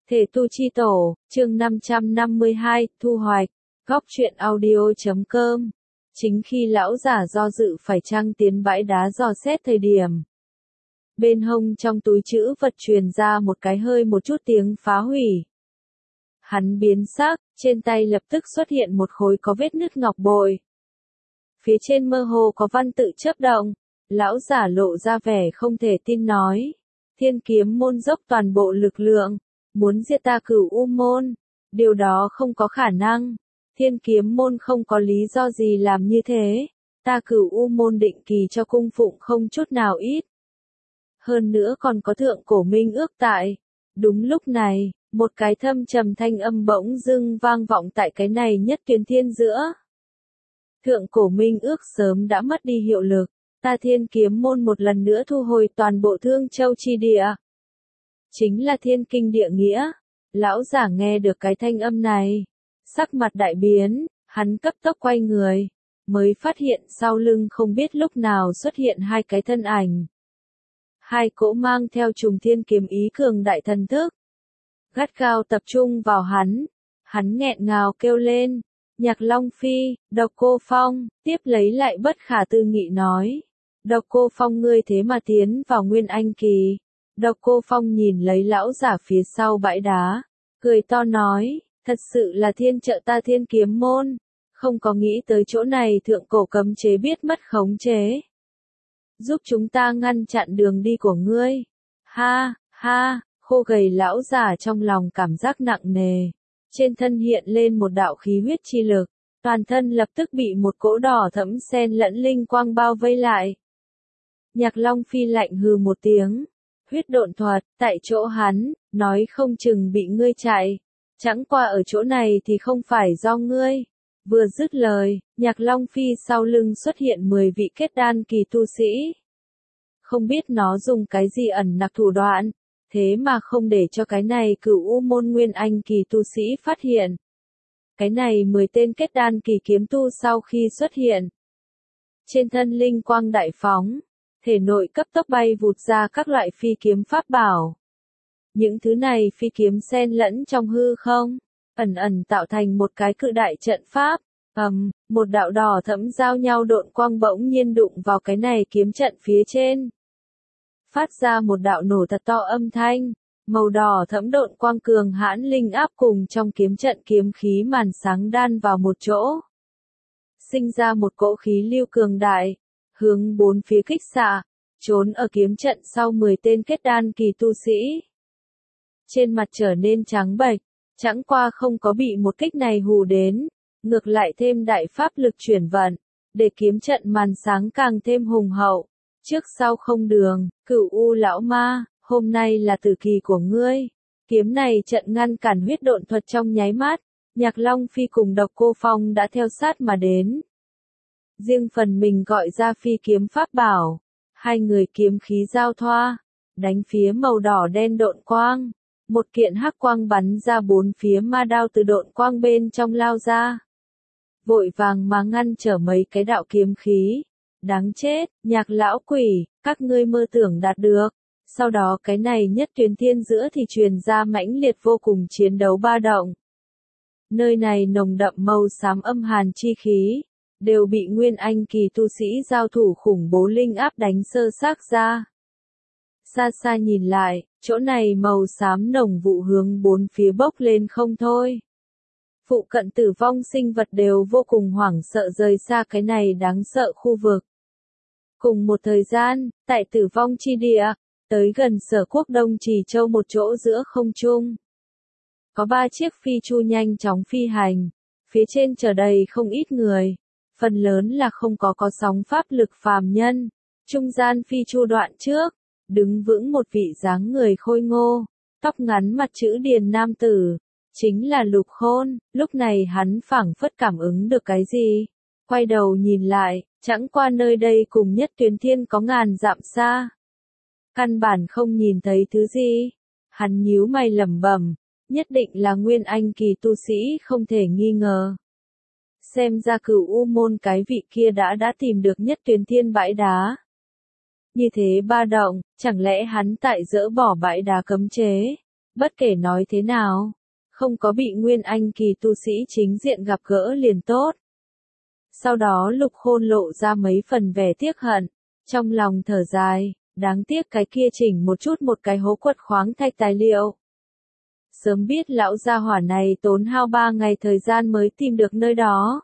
Thể tu chi tổ, chương 552, thu hoạch, góc truyện audio.com. Chính khi lão giả do dự phải chăng tiến bãi đá dò xét thời điểm. Bên hông trong túi trữ vật truyền ra một cái hơi một chút tiếng phá hủy. Hắn biến sắc, trên tay lập tức xuất hiện một khối có vết nứt ngọc bội. Phía trên mơ hồ có văn tự chớp động, lão giả lộ ra vẻ không thể tin nói. Thiên kiếm môn dốc toàn bộ lực lượng, muốn giết ta Cửu U môn, điều đó không có khả năng. Thiên kiếm môn không có lý do gì làm như thế, ta Cửu U môn định kỳ cho cung phụng không chút nào ít. Hơn nữa còn có thượng cổ minh ước tại. Đúng lúc này, một cái thâm trầm thanh âm bỗng dưng vang vọng tại cái này nhất tuyến thiên giữa. Thượng cổ minh ước sớm đã mất đi hiệu lực, ta Thiên kiếm môn một lần nữa thu hồi toàn bộ Thương Châu chi địa. Chính là thiên kinh địa nghĩa. Lão giả nghe được cái thanh âm này, sắc mặt đại biến, hắn cấp tốc quay người, mới phát hiện sau lưng không biết lúc nào xuất hiện hai cái thân ảnh. Hai cỗ mang theo trùng thiên kiếm ý cường đại thần thức, gắt gao tập trung vào hắn nghẹn ngào kêu lên, Nhạc Long Phi, Độc Cô Phong, tiếp lấy lại bất khả tư nghị nói, Độc Cô Phong ngươi thế mà tiến vào Nguyên Anh kỳ. Độc Cô Phong nhìn lấy lão giả phía sau bãi đá, cười to nói, thật sự là thiên trợ ta Thiên kiếm môn, không có nghĩ tới chỗ này thượng cổ cấm chế biết mất khống chế. Giúp chúng ta ngăn chặn đường đi của ngươi. Ha, ha, khô gầy lão giả trong lòng cảm giác nặng nề. Trên thân hiện lên một đạo khí huyết chi lực, toàn thân lập tức bị một cỗ đỏ thẫm xen lẫn linh quang bao vây lại. Nhạc Long Phi lạnh hừ một tiếng. Huyết độn thuật, tại chỗ hắn, nói không chừng bị ngươi chạy. Chẳng qua ở chỗ này thì không phải do ngươi. Vừa dứt lời, Nhạc Long Phi sau lưng xuất hiện 10 vị kết đan kỳ tu sĩ. Không biết nó dùng cái gì ẩn nặc thủ đoạn, thế mà không để cho cái này Cửu U môn Nguyên Anh kỳ tu sĩ phát hiện. Cái này 10 tên kết đan kỳ kiếm tu sau khi xuất hiện. Trên thân linh quang đại phóng, thể nội cấp tốc bay vụt ra các loại phi kiếm pháp bảo. Những thứ này phi kiếm xen lẫn trong hư không, ẩn ẩn tạo thành một cái cự đại trận pháp. Một đạo đỏ thẫm giao nhau độn quang bỗng nhiên đụng vào cái này kiếm trận phía trên. Phát ra một đạo nổ thật to âm thanh, màu đỏ thẫm độn quang cường hãn linh áp cùng trong kiếm trận kiếm khí màn sáng đan vào một chỗ. Sinh ra một cỗ khí lưu cường đại, hướng bốn phía kích xạ, trốn ở kiếm trận sau 10 tên kết đan kỳ tu sĩ. Trên mặt trở nên trắng bệch, chẳng qua không có bị một kích này hù đến, ngược lại thêm đại pháp lực chuyển vận, để kiếm trận màn sáng càng thêm hùng hậu. Trước sau không đường, Cửu U lão ma, hôm nay là tử kỳ của ngươi. Kiếm này trận ngăn cản huyết độn thuật trong nháy mắt, Nhạc Long Phi cùng Độc Cô Phong đã theo sát mà đến. Riêng phần mình gọi ra phi kiếm pháp bảo, hai người kiếm khí giao thoa, đánh phía màu đỏ đen độn quang, một kiện hắc quang bắn ra bốn phía ma đao từ độn quang bên trong lao ra. Vội vàng mà ngăn trở mấy cái đạo kiếm khí, đáng chết, Nhạc lão quỷ, các ngươi mơ tưởng đạt được. Sau đó cái này nhất tuyến thiên giữa thì truyền ra mãnh liệt vô cùng chiến đấu ba động. Nơi này nồng đậm màu xám âm hàn chi khí, đều bị Nguyên Anh kỳ tu sĩ giao thủ khủng bố linh áp đánh sơ xác ra. Xa xa nhìn lại, chỗ này màu xám nồng vụ hướng bốn phía bốc lên không thôi. Phụ cận tử vong sinh vật đều vô cùng hoảng sợ rời xa cái này đáng sợ khu vực. Cùng một thời gian, tại tử vong chi địa, tới gần Sở Quốc Đông Trì Châu một chỗ giữa không trung. Có 3 chiếc phi chu nhanh chóng phi hành, phía trên chở đầy không ít người. Phần lớn là không có sóng pháp lực phàm nhân. Trung gian phi chu đoạn trước, đứng vững một vị dáng người khôi ngô, tóc ngắn mặt chữ điền nam tử, chính là Lục Khôn. Lúc này hắn phảng phất cảm ứng được cái gì, quay đầu nhìn lại, chẳng qua nơi đây cùng nhất tuyến thiên có ngàn dặm xa. Căn bản không nhìn thấy thứ gì, hắn nhíu mày lẩm bẩm, nhất định là Nguyên Anh kỳ tu sĩ không thể nghi ngờ. Xem ra Cửu U môn cái vị kia đã tìm được nhất tuyến thiên bãi đá. Như thế ba động, chẳng lẽ hắn tại dỡ bỏ bãi đá cấm chế, Bất kể nói thế nào, không có bị Nguyên Anh kỳ tu sĩ chính diện gặp gỡ liền tốt. Sau đó Lục Khôn lộ ra mấy phần vẻ tiếc hận, trong lòng thở dài, đáng tiếc cái kia chỉnh một chút một cái hố quật khoáng thạch tài liệu. Sớm biết lão gia hỏa này tốn hao 3 ngày thời gian mới tìm được nơi đó.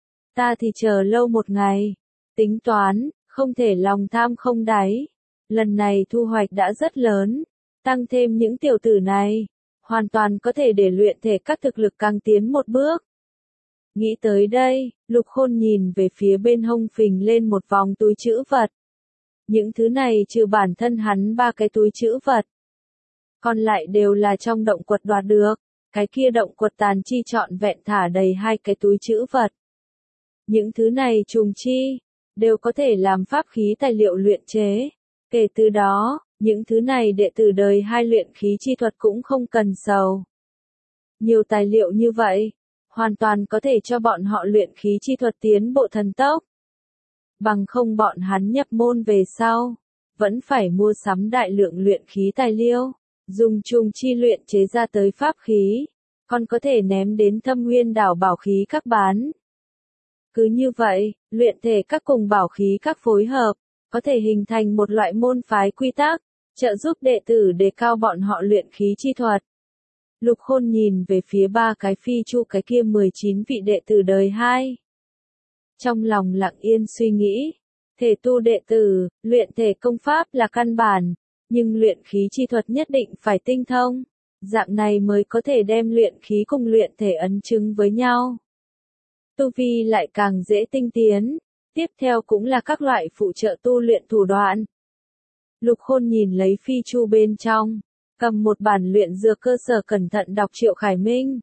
Ta thì chờ lâu một ngày, tính toán, không thể lòng tham không đáy. Lần này thu hoạch đã rất lớn, tăng thêm những tiểu tử này, hoàn toàn có thể để luyện thể các thực lực càng tiến một bước. Nghĩ tới đây, Lục Khôn nhìn về phía bên hông phình lên một vòng túi trữ vật. Những thứ này trừ bản thân hắn 3 cái túi trữ vật. Còn lại đều là trong động quật đoạt được, cái kia động quật tàn chi trọn vẹn thả đầy 2 cái túi trữ vật. Những thứ này trùng chi, đều có thể làm pháp khí tài liệu luyện chế. Kể từ đó, những thứ này đệ tử đời 2 luyện khí chi thuật cũng không cần sầu. Nhiều tài liệu như vậy, hoàn toàn có thể cho bọn họ luyện khí chi thuật tiến bộ thần tốc. Bằng không bọn hắn nhập môn về sau, vẫn phải mua sắm đại lượng luyện khí tài liệu, dùng trùng chi luyện chế ra tới pháp khí, còn có thể ném đến Thâm Nguyên đảo bảo khí các bán. Cứ như vậy, luyện thể các cùng bảo khí các phối hợp, có thể hình thành một loại môn phái quy tắc, trợ giúp đệ tử đề cao bọn họ luyện khí chi thuật. Lục Khôn nhìn về phía 3 cái phi chu cái kia 19 vị đệ tử đời 2. Trong lòng lặng yên suy nghĩ, thể tu đệ tử, luyện thể công pháp là căn bản, nhưng luyện khí chi thuật nhất định phải tinh thông, dạng này mới có thể đem luyện khí cùng luyện thể ấn chứng với nhau. Tu vi lại càng dễ tinh tiến, tiếp theo cũng là các loại phụ trợ tu luyện thủ đoạn. Lục Khôn nhìn lấy phi chu bên trong, cầm một bản luyện dược cơ sở cẩn thận đọc Triệu Khải Minh.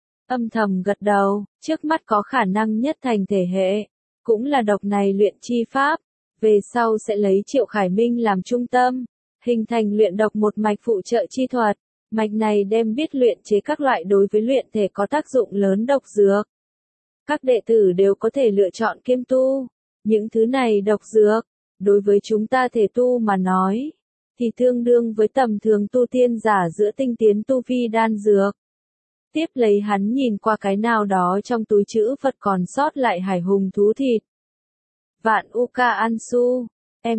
Âm thầm gật đầu, trước mắt có khả năng nhất thành thể hệ, cũng là độc này luyện chi pháp, về sau sẽ lấy Triệu Khải Minh làm trung tâm, hình thành luyện độc một mạch phụ trợ chi thuật, mạch này đem biết luyện chế các loại đối với luyện thể có tác dụng lớn độc dược. Các đệ tử đều có thể lựa chọn kiêm tu, những thứ này độc dược, đối với chúng ta thể tu mà nói, thì tương đương với tầm thường tu tiên giả giữa tinh tiến tu vi đan dược. Tiếp lấy hắn nhìn qua cái nào đó trong túi trữ vật còn sót lại hải hùng thú thịt. Vạn Uka Ansu,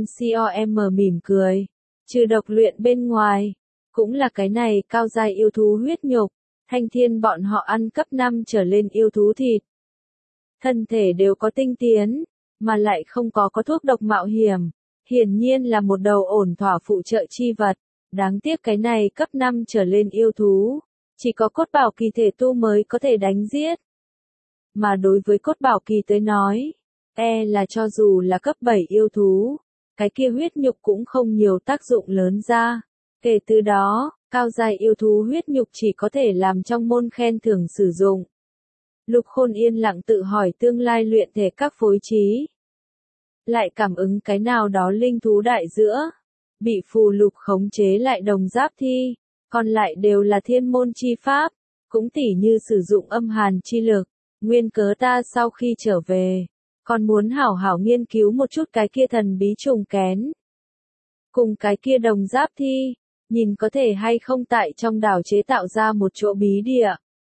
MCOM mỉm cười, trừ độc luyện bên ngoài, cũng là cái này cao giai yêu thú huyết nhục, Thanh Thiên bọn họ ăn cấp 5 trở lên yêu thú thịt. Thân thể đều có tinh tiến, mà lại không có thuốc độc mạo hiểm, hiển nhiên là một đầu ổn thỏa phụ trợ chi vật, đáng tiếc cái này cấp 5 trở lên yêu thú, chỉ có cốt bảo kỳ thể tu mới có thể đánh giết. Mà đối với cốt bảo kỳ tới nói, là cho dù là cấp 7 yêu thú, cái kia huyết nhục cũng không nhiều tác dụng lớn ra. Kể từ đó, cao giai yêu thú huyết nhục chỉ có thể làm trong môn khen thưởng sử dụng. Lục Khôn yên lặng tự hỏi tương lai luyện thể các phối trí. Lại cảm ứng cái nào đó linh thú đại giữa, bị phù lục khống chế lại đồng giáp thi, còn lại đều là thiên môn chi pháp, cũng tỉ như sử dụng âm hàn chi lực. Nguyên cớ ta sau khi trở về, còn muốn hảo hảo nghiên cứu một chút cái kia thần bí trùng kén. Cùng cái kia đồng giáp thi, nhìn có thể hay không tại trong đảo chế tạo ra một chỗ bí địa.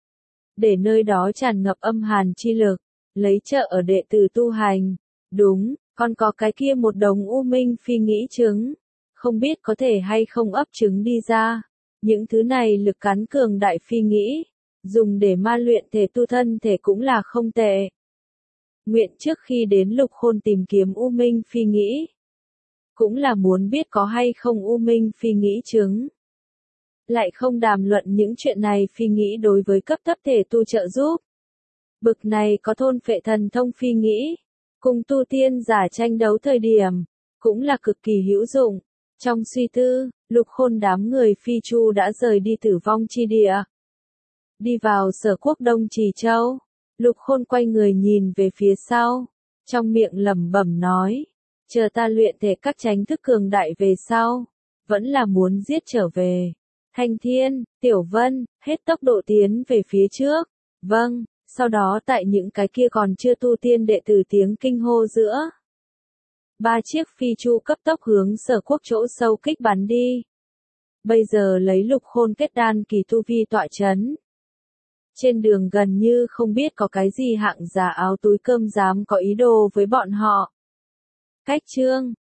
Để nơi đó tràn ngập âm hàn chi lực, lấy trợ ở đệ tử tu hành. Đúng, còn có cái kia một đồng u minh phi nghĩ trứng, không biết có thể hay không ấp trứng đi ra. Những thứ này lực cắn cường đại phi nghĩ, dùng để ma luyện thể tu thân thể cũng là không tệ. Nguyện trước khi đến Lục Khôn tìm kiếm u minh phi nghĩ, cũng là muốn biết có hay không u minh phi nghĩ trứng. Lại không đàm luận những chuyện này phi nghĩ đối với cấp thấp thể tu trợ giúp. Bực này có thôn phệ thần thông phi nghĩ, cùng tu tiên giả tranh đấu thời điểm, cũng là cực kỳ hữu dụng. Trong suy tư, Lục Khôn đám người phi chu đã rời đi tử vong chi địa. Đi vào Sở Quốc Đông Trì Châu, Lục Khôn quay người nhìn về phía sau, trong miệng lẩm bẩm nói, chờ ta luyện thể các tránh thức cường đại về sau, vẫn là muốn giết trở về. Thanh Thiên, Tiểu Vân, hết tốc độ tiến về phía trước. Vâng, sau đó tại những cái kia còn chưa tu tiên đệ tử tiếng kinh hô giữa. 3 chiếc phi chu cấp tốc hướng Sở Quốc chỗ sâu kích bắn đi. bây giờ lấy Lục Khôn kết đan kỳ tu vi tọa chấn. Trên đường gần như không biết có cái gì hạng giả áo túi cơm dám có ý đồ với bọn họ. Cách chương